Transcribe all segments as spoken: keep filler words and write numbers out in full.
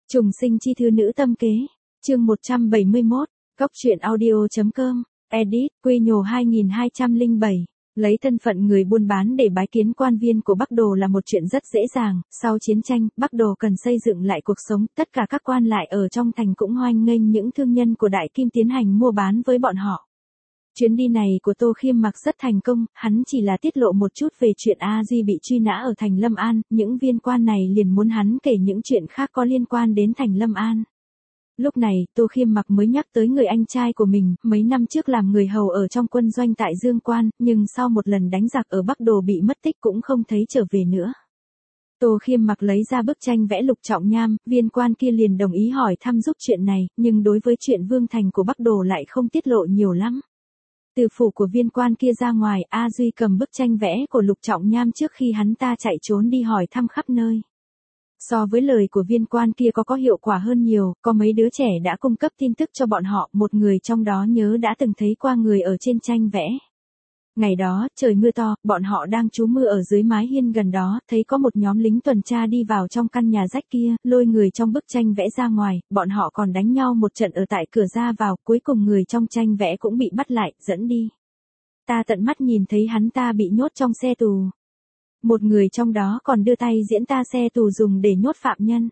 Trùng sinh chi thư nữ tâm kế, chương một trăm bảy mươi mốt, Cóc truyện audio.com, edit, Quy Nhồ hai nghìn hai trăm lẻ bảy. Lấy thân phận người buôn bán để bái kiến quan viên của Bắc Đồ là một chuyện rất dễ dàng, sau chiến tranh, Bắc Đồ cần xây dựng lại cuộc sống, tất cả các quan lại ở trong thành cũng hoan nghênh những thương nhân của Đại Kim tiến hành mua bán với bọn họ. Chuyến đi này của Tô Khiêm Mặc rất thành công, hắn chỉ là tiết lộ một chút về chuyện A Duy bị truy nã ở thành Lâm An, những viên quan này liền muốn hắn kể những chuyện khác có liên quan đến thành Lâm An. Lúc này, Tô Khiêm Mặc mới nhắc tới người anh trai của mình, mấy năm trước làm người hầu ở trong quân doanh tại Dương Quan, nhưng sau một lần đánh giặc ở Bắc Đồ bị mất tích cũng không thấy trở về nữa. Tô Khiêm Mặc lấy ra bức tranh vẽ Lục Trọng Nham, viên quan kia liền đồng ý hỏi thăm giúp chuyện này, nhưng đối với chuyện vương thành của Bắc Đồ lại không tiết lộ nhiều lắm. Từ phủ của viên quan kia ra ngoài, A Duy cầm bức tranh vẽ của Lục Trọng Nham trước khi hắn ta chạy trốn đi hỏi thăm khắp nơi. So với lời của viên quan kia có có hiệu quả hơn nhiều, có mấy đứa trẻ đã cung cấp tin tức cho bọn họ, một người trong đó nhớ đã từng thấy qua người ở trên tranh vẽ. Ngày đó, trời mưa to, bọn họ đang trú mưa ở dưới mái hiên gần đó, thấy có một nhóm lính tuần tra đi vào trong căn nhà rách kia, lôi người trong bức tranh vẽ ra ngoài, bọn họ còn đánh nhau một trận ở tại cửa ra vào, cuối cùng người trong tranh vẽ cũng bị bắt lại, dẫn đi. Ta tận mắt nhìn thấy hắn ta bị nhốt trong xe tù. Một người trong đó còn đưa tay diễn ta xe tù dùng để nhốt phạm nhân.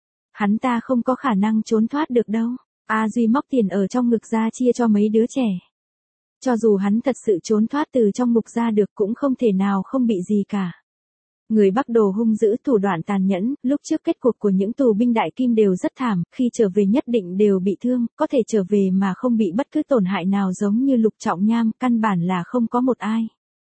Hắn ta không có khả năng trốn thoát được đâu. A Duy móc tiền ở trong ngực ra chia cho mấy đứa trẻ. Cho dù hắn thật sự trốn thoát từ trong ngục ra được cũng không thể nào không bị gì cả. Người Bắc Đồ hung dữ, thủ đoạn tàn nhẫn, lúc trước kết cục của những tù binh Đại Kim đều rất thảm, khi trở về nhất định đều bị thương, có thể trở về mà không bị bất cứ tổn hại nào giống như Lục Trọng Nham, căn bản là không có một ai.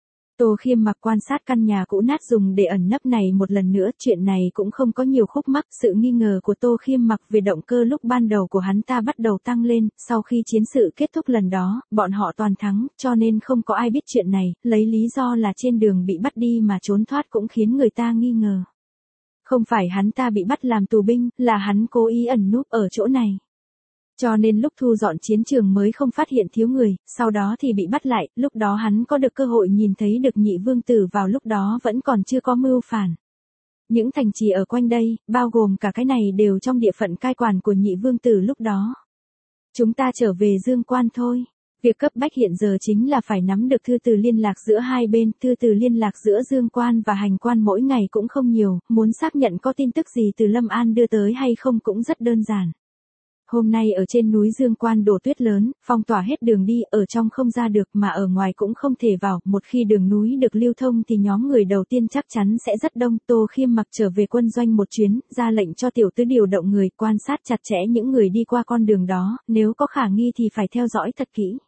Tô Khiêm Mặc quan sát căn nhà cũ nát dùng để ẩn nấp này một lần nữa, chuyện này cũng không có nhiều khúc mắc, sự nghi ngờ của Tô Khiêm Mặc về động cơ lúc ban đầu của hắn ta bắt đầu tăng lên, sau khi chiến sự kết thúc lần đó, bọn họ toàn thắng, cho nên không có ai biết chuyện này, lấy lý do là trên đường bị bắt đi mà trốn thoát cũng khiến người ta nghi ngờ. Không phải hắn ta bị bắt làm tù binh, là hắn cố ý ẩn núp ở chỗ này. Cho nên lúc thu dọn chiến trường mới không phát hiện thiếu người, sau đó thì bị bắt lại, lúc đó hắn có được cơ hội nhìn thấy được nhị vương tử vào lúc đó vẫn còn chưa có mưu phản. Những thành trì ở quanh đây, bao gồm cả cái này đều trong địa phận cai quản của nhị vương tử lúc đó. Chúng ta trở về Dương Quan thôi. Việc cấp bách hiện giờ chính là phải nắm được thư từ liên lạc giữa hai bên, thư từ liên lạc giữa Dương Quan và Hành Quan mỗi ngày cũng không nhiều, muốn xác nhận có tin tức gì từ Lâm An đưa tới hay không cũng rất đơn giản. Hôm nay ở trên núi Dương Quan đổ tuyết lớn, phong tỏa hết đường đi, ở trong không ra được mà ở ngoài cũng không thể vào, một khi đường núi được lưu thông thì nhóm người đầu tiên chắc chắn sẽ rất đông. Tô Khiêm Mặc trở về quân doanh một chuyến, ra lệnh cho tiểu tứ điều động người, quan sát chặt chẽ những người đi qua con đường đó, nếu có khả nghi thì phải theo dõi thật kỹ.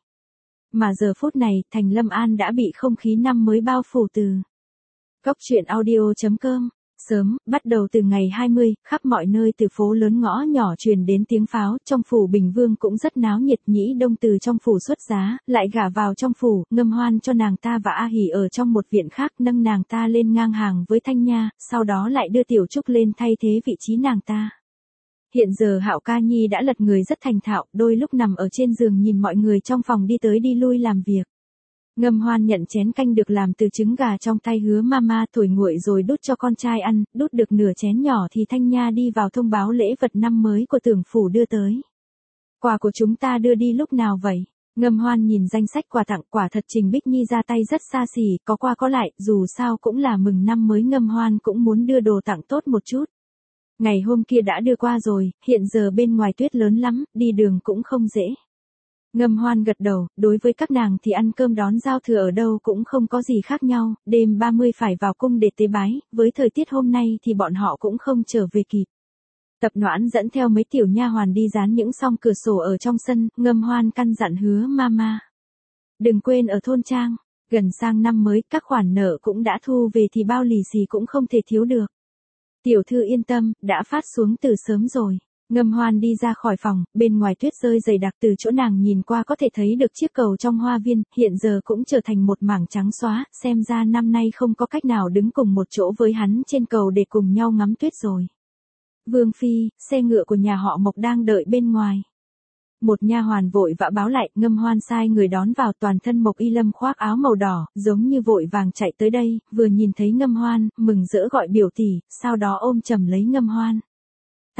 Mà giờ phút này, thành Lâm An đã bị không khí năm mới bao phủ từ. Cóc truyện audio.com. Sớm, bắt đầu từ ngày hai mươi, khắp mọi nơi từ phố lớn ngõ nhỏ truyền đến tiếng pháo, trong phủ Bình Vương cũng rất náo nhiệt. Nhĩ Đông từ trong phủ xuất giá, lại gả vào trong phủ, ngâm hoan cho nàng ta và A Hỉ ở trong một viện khác, nâng nàng ta lên ngang hàng với Thanh Nha, sau đó lại đưa Tiểu Trúc lên thay thế vị trí nàng ta. Hiện giờ Hạo Ca Nhi đã lật người rất thành thạo, đôi lúc nằm ở trên giường nhìn mọi người trong phòng đi tới đi lui làm việc. Ngâm hoan nhận chén canh được làm từ trứng gà trong tay Hứa Mama thổi nguội rồi đút cho con trai ăn, đút được nửa chén nhỏ thì Thanh Nha đi vào thông báo lễ vật năm mới của Tưởng phủ đưa tới. Quà của chúng ta đưa đi lúc nào vậy? Ngâm hoan nhìn danh sách quà tặng, quả thật Trình Bích Nhi ra tay rất xa xỉ, có qua có lại, dù sao cũng là mừng năm mới, Ngâm hoan cũng muốn đưa đồ tặng tốt một chút. Ngày hôm kia đã đưa qua rồi, hiện giờ bên ngoài tuyết lớn lắm, đi đường cũng không dễ. Ngâm hoan gật đầu, đối với các nàng thì ăn cơm đón giao thừa ở đâu cũng không có gì khác nhau, đêm ba mươi phải vào cung để tế bái, với thời tiết hôm nay thì bọn họ cũng không trở về kịp. Tập Noãn dẫn theo mấy tiểu nha hoàn đi dán những song cửa sổ ở trong sân, Ngâm hoan căn dặn Hứa Mama. Đừng quên ở thôn trang, gần sang năm mới các khoản nợ cũng đã thu về thì bao lì xì cũng không thể thiếu được. Tiểu thư yên tâm, đã phát xuống từ sớm rồi. Ngâm hoan đi ra khỏi phòng, bên ngoài tuyết rơi dày đặc, từ chỗ nàng nhìn qua có thể thấy được chiếc cầu trong hoa viên, hiện giờ cũng trở thành một mảng trắng xóa, xem ra năm nay không có cách nào đứng cùng một chỗ với hắn trên cầu để cùng nhau ngắm tuyết rồi. Vương phi, xe ngựa của nhà họ Mộc đang đợi bên ngoài. Một nha hoàn vội vã báo lại, Ngâm hoan sai người đón vào, toàn thân Mộc Y Lâm khoác áo màu đỏ, giống như vội vàng chạy tới đây, vừa nhìn thấy Ngâm hoan, mừng rỡ gọi biểu tỷ, sau đó ôm chầm lấy Ngâm hoan.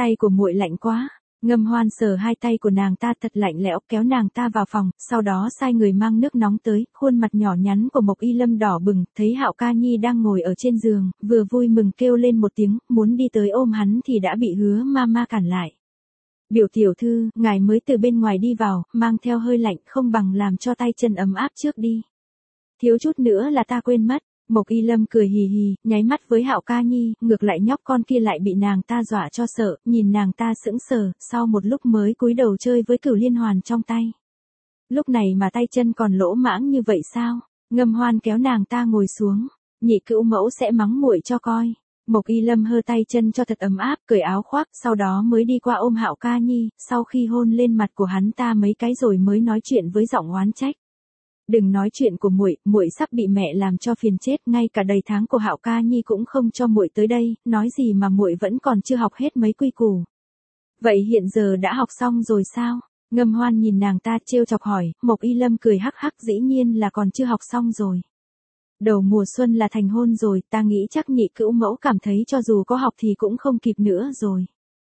Tay của muội lạnh quá. Ngâm Hoan sờ hai tay của nàng ta thật lạnh lẽo, kéo nàng ta vào phòng, sau đó sai người mang nước nóng tới, khuôn mặt nhỏ nhắn của Mộc Y Lâm đỏ bừng, thấy Hạo Ca Nhi đang ngồi ở trên giường, vừa vui mừng kêu lên một tiếng, muốn đi tới ôm hắn thì đã bị Hứa Mama cản lại. Biểu tiểu thư, ngài mới từ bên ngoài đi vào, mang theo hơi lạnh, không bằng làm cho tay chân ấm áp trước đi. Thiếu chút nữa là ta quên mất. Mộc Y Lâm cười hì hì, nháy mắt với Hạo Ca Nhi, ngược lại nhóc con kia lại bị nàng ta dọa cho sợ, nhìn nàng ta sững sờ, sau một lúc mới cúi đầu chơi với cửu liên hoàn trong tay. Lúc này mà tay chân còn lỗ mãng như vậy sao? Ngâm Hoan kéo nàng ta ngồi xuống, nhị cữu mẫu sẽ mắng muội cho coi. Mộc Y Lâm hơ tay chân cho thật ấm áp, cởi áo khoác, sau đó mới đi qua ôm Hạo Ca Nhi, sau khi hôn lên mặt của hắn ta mấy cái rồi mới nói chuyện với giọng oán trách. Đừng nói chuyện của muội, muội sắp bị mẹ làm cho phiền chết, ngay cả đầy tháng của Hạo Ca Nhi cũng không cho muội tới đây, nói gì mà muội vẫn còn chưa học hết mấy quy củ. Vậy hiện giờ đã học xong rồi sao? Ngâm Hoan nhìn nàng ta trêu chọc hỏi, Mộc Y Lâm cười hắc hắc, dĩ nhiên là còn chưa học xong rồi. Đầu mùa xuân là thành hôn rồi, ta nghĩ chắc nhị cữu mẫu cảm thấy cho dù có học thì cũng không kịp nữa rồi.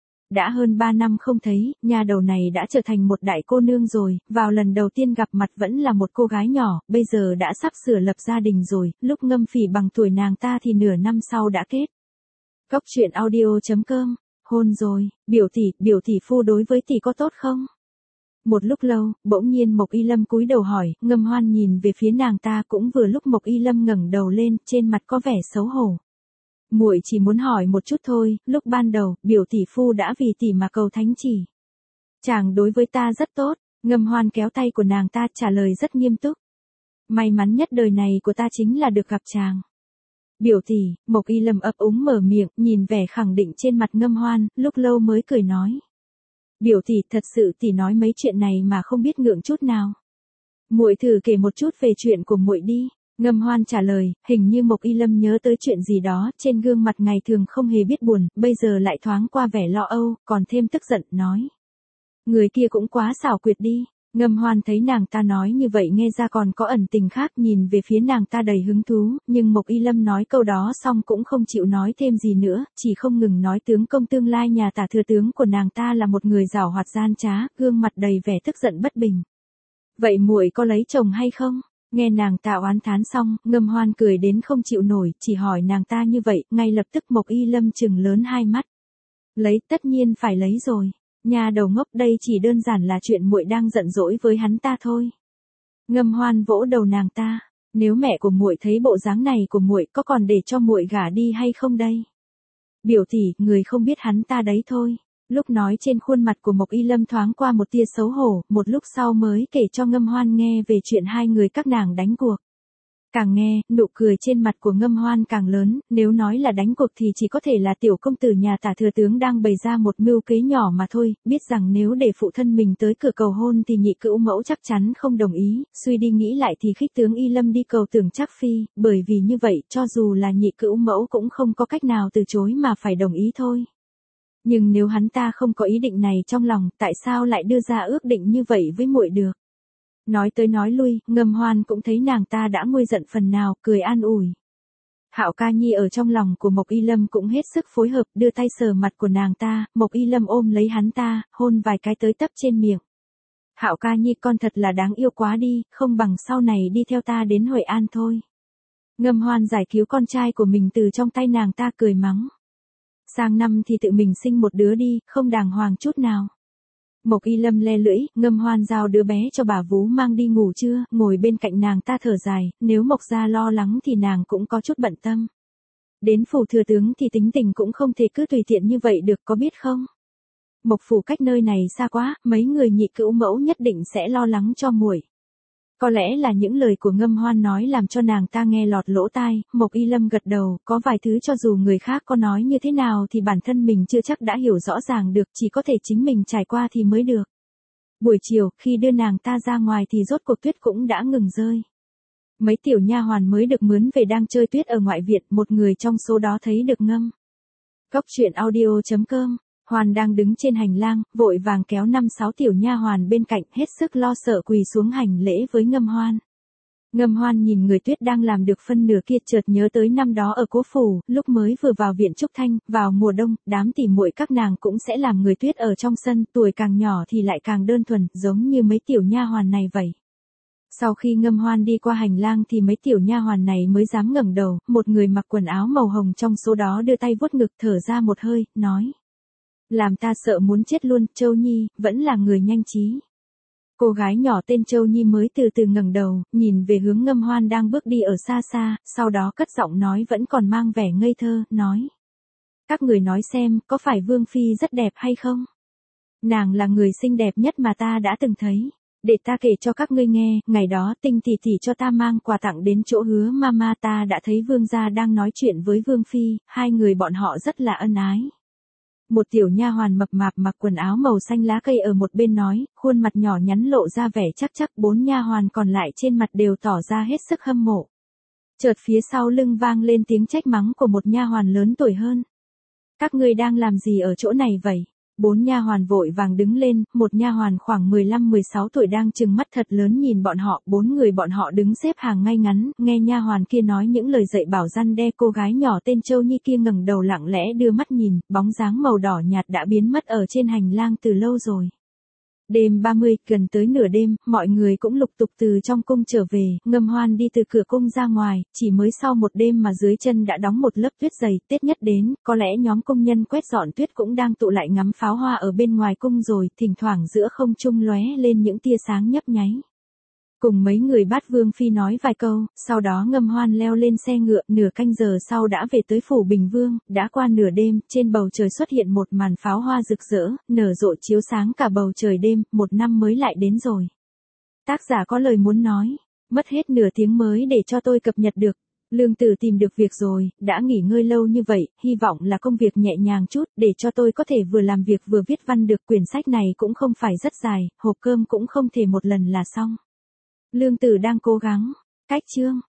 Đã hơn ba năm không thấy, nhà đầu này đã trở thành một đại cô nương rồi, vào lần đầu tiên gặp mặt vẫn là một cô gái nhỏ, bây giờ đã sắp sửa lập gia đình rồi, lúc Ngâm Phỉ bằng tuổi nàng ta thì nửa năm sau đã kết. Cốc truyện audio chấm com, hôn rồi, biểu tỷ, biểu tỷ phu đối với tỷ có tốt không? Một lúc lâu, bỗng nhiên Mộc Y Lâm cúi đầu hỏi, Ngâm Hoan nhìn về phía nàng ta, cũng vừa lúc Mộc Y Lâm ngẩng đầu lên, trên mặt có vẻ xấu hổ. Muội chỉ muốn hỏi một chút thôi, lúc ban đầu, biểu tỷ phu đã vì tỷ mà cầu thánh chỉ. Chàng đối với ta rất tốt, Ngâm Hoan kéo tay của nàng ta trả lời rất nghiêm túc. May mắn nhất đời này của ta chính là được gặp chàng. Biểu tỷ, Mộc Y Lâm ấp úng mở miệng, nhìn vẻ khẳng định trên mặt Ngâm Hoan, lúc lâu mới cười nói. Biểu tỷ, thật sự tỷ nói mấy chuyện này mà không biết ngượng chút nào. Muội thử kể một chút về chuyện của muội đi. Ngâm Hoan trả lời, hình như Mộc Y Lâm nhớ tới chuyện gì đó, trên gương mặt ngày thường không hề biết buồn, bây giờ lại thoáng qua vẻ lo âu, còn thêm tức giận, nói. Người kia cũng quá xảo quyệt đi. Ngâm Hoan thấy nàng ta nói như vậy nghe ra còn có ẩn tình khác, nhìn về phía nàng ta đầy hứng thú, nhưng Mộc Y Lâm nói câu đó xong cũng không chịu nói thêm gì nữa, chỉ không ngừng nói tướng công tương lai nhà Tả thừa tướng của nàng ta là một người giảo hoạt gian trá, gương mặt đầy vẻ tức giận bất bình. Vậy muội có lấy chồng hay không? Nghe nàng ta oán thán xong, Ngâm Hoan cười đến không chịu nổi, chỉ hỏi nàng ta như vậy, ngay lập tức Mộc Y Lâm trừng lớn hai mắt. Lấy, tất nhiên phải lấy rồi. Nhà đầu ngốc, đây chỉ đơn giản là chuyện muội đang giận dỗi với hắn ta thôi. Ngâm Hoan vỗ đầu nàng ta, nếu mẹ của muội thấy bộ dáng này của muội có còn để cho muội gả đi hay không đây? Biểu tỷ, người không biết hắn ta đấy thôi. Lúc nói trên khuôn mặt của Mộc Y Lâm thoáng qua một tia xấu hổ, một lúc sau mới kể cho Ngâm Hoan nghe về chuyện hai người các nàng đánh cuộc. Càng nghe, nụ cười trên mặt của Ngâm Hoan càng lớn, nếu nói là đánh cuộc thì chỉ có thể là tiểu công tử nhà Tả thừa tướng đang bày ra một mưu kế nhỏ mà thôi, biết rằng nếu để phụ thân mình tới cửa cầu hôn thì nhị cữu mẫu chắc chắn không đồng ý, suy đi nghĩ lại thì khích tướng Y Lâm đi cầu tưởng Trác phi, bởi vì như vậy, cho dù là nhị cữu mẫu cũng không có cách nào từ chối mà phải đồng ý thôi. Nhưng nếu hắn ta không có ý định này trong lòng, tại sao lại đưa ra ước định như vậy với muội được? Nói tới nói lui, Ngâm Hoan cũng thấy nàng ta đã nguôi giận phần nào, cười an ủi. Hạo Ca Nhi ở trong lòng của Mộc Y Lâm cũng hết sức phối hợp, đưa tay sờ mặt của nàng ta, Mộc Y Lâm ôm lấy hắn ta, hôn vài cái tới tấp trên miệng. Hạo Ca Nhi, con thật là đáng yêu quá đi, không bằng sau này đi theo ta đến Hội An thôi. Ngâm Hoan giải cứu con trai của mình từ trong tay nàng ta, cười mắng. Sang năm thì tự mình sinh một đứa đi, không đàng hoàng chút nào. Mộc Y Lâm le lưỡi, Ngâm Hoan giao đứa bé cho bà vú mang đi ngủ trưa, ngồi bên cạnh nàng ta thở dài, nếu Mộc gia lo lắng thì nàng cũng có chút bận tâm. Đến phủ thừa tướng thì tính tình cũng không thể cứ tùy tiện như vậy được, có biết không? Mộc phủ cách nơi này xa quá, mấy người nhị cữu mẫu nhất định sẽ lo lắng cho muội. Có lẽ là những lời của Ngâm Hoan nói làm cho nàng ta nghe lọt lỗ tai, Mộc Y Lâm gật đầu, có vài thứ cho dù người khác có nói như thế nào thì bản thân mình chưa chắc đã hiểu rõ ràng được, chỉ có thể chính mình trải qua thì mới được. Buổi chiều, khi đưa nàng ta ra ngoài thì rốt cuộc tuyết cũng đã ngừng rơi. Mấy tiểu nha hoàn mới được mướn về đang chơi tuyết ở ngoại viện, một người trong số đó thấy được Ngâm. Cốc truyện audio chấm com. Hoan đang đứng trên hành lang, vội vàng kéo năm sáu tiểu nha hoàn bên cạnh, hết sức lo sợ quỳ xuống hành lễ với Ngâm Hoan. Ngâm Hoan nhìn người Tuyết đang làm được phân nửa kia, chợt nhớ tới năm đó ở Cố Phủ, lúc mới vừa vào viện Trúc Thanh, vào mùa đông, đám tỉ muội các nàng cũng sẽ làm người Tuyết ở trong sân, tuổi càng nhỏ thì lại càng đơn thuần, giống như mấy tiểu nha hoàn này vậy. Sau khi Ngâm Hoan đi qua hành lang thì mấy tiểu nha hoàn này mới dám ngẩng đầu, một người mặc quần áo màu hồng trong số đó đưa tay vuốt ngực thở ra một hơi, nói: "Làm ta sợ muốn chết luôn, Châu Nhi, vẫn là người nhanh trí." Cô gái nhỏ tên Châu Nhi mới từ từ ngẩng đầu, nhìn về hướng Ngâm Hoan đang bước đi ở xa xa, sau đó cất giọng nói vẫn còn mang vẻ ngây thơ, nói: "Các người nói xem, có phải Vương Phi rất đẹp hay không? Nàng là người xinh đẹp nhất mà ta đã từng thấy. Để ta kể cho các ngươi nghe, ngày đó Tinh tỷ tỷ cho ta mang quà tặng đến chỗ Hứa Mama, ta đã thấy Vương gia đang nói chuyện với Vương Phi, hai người bọn họ rất là ân ái." Một tiểu nha hoàn mập mạp mặc quần áo màu xanh lá cây ở một bên nói, khuôn mặt nhỏ nhắn lộ ra vẻ chắc chắc, bốn nha hoàn còn lại trên mặt đều tỏ ra hết sức hâm mộ. Chợt phía sau lưng vang lên tiếng trách mắng của một nha hoàn lớn tuổi hơn. "Các ngươi đang làm gì ở chỗ này vậy?" Bốn nha hoàn vội vàng đứng lên, một nha hoàn khoảng mười lăm mười sáu tuổi đang trừng mắt thật lớn nhìn bọn họ, bốn người bọn họ đứng xếp hàng ngay ngắn, nghe nha hoàn kia nói những lời dạy bảo răn đe cô gái nhỏ tên Châu Nhi kia ngẩng đầu lặng lẽ đưa mắt nhìn, bóng dáng màu đỏ nhạt đã biến mất ở trên hành lang từ lâu rồi. Đêm ba mươi, gần tới nửa đêm, mọi người cũng lục tục từ trong cung trở về, Ngâm Hoan đi từ cửa cung ra ngoài, chỉ mới sau một đêm mà dưới chân đã đóng một lớp tuyết dày, Tết nhất đến, có lẽ nhóm công nhân quét dọn tuyết cũng đang tụ lại ngắm pháo hoa ở bên ngoài cung rồi, thỉnh thoảng giữa không trung lóe lên những tia sáng nhấp nháy. Cùng mấy người bát Vương Phi nói vài câu, sau đó Ngâm Hoan leo lên xe ngựa, nửa canh giờ sau đã về tới phủ Bình Vương, đã qua nửa đêm, trên bầu trời xuất hiện một màn pháo hoa rực rỡ, nở rộ chiếu sáng cả bầu trời đêm, một năm mới lại đến rồi. Tác giả có lời muốn nói, mất hết nửa tiếng mới để cho tôi cập nhật được. Lương Tử tìm được việc rồi, đã nghỉ ngơi lâu như vậy, hy vọng là công việc nhẹ nhàng chút, để cho tôi có thể vừa làm việc vừa viết văn được. Quyển sách này cũng không phải rất dài, hộp cơm cũng không thể một lần là xong. Lương Tử đang cố gắng. Cách chương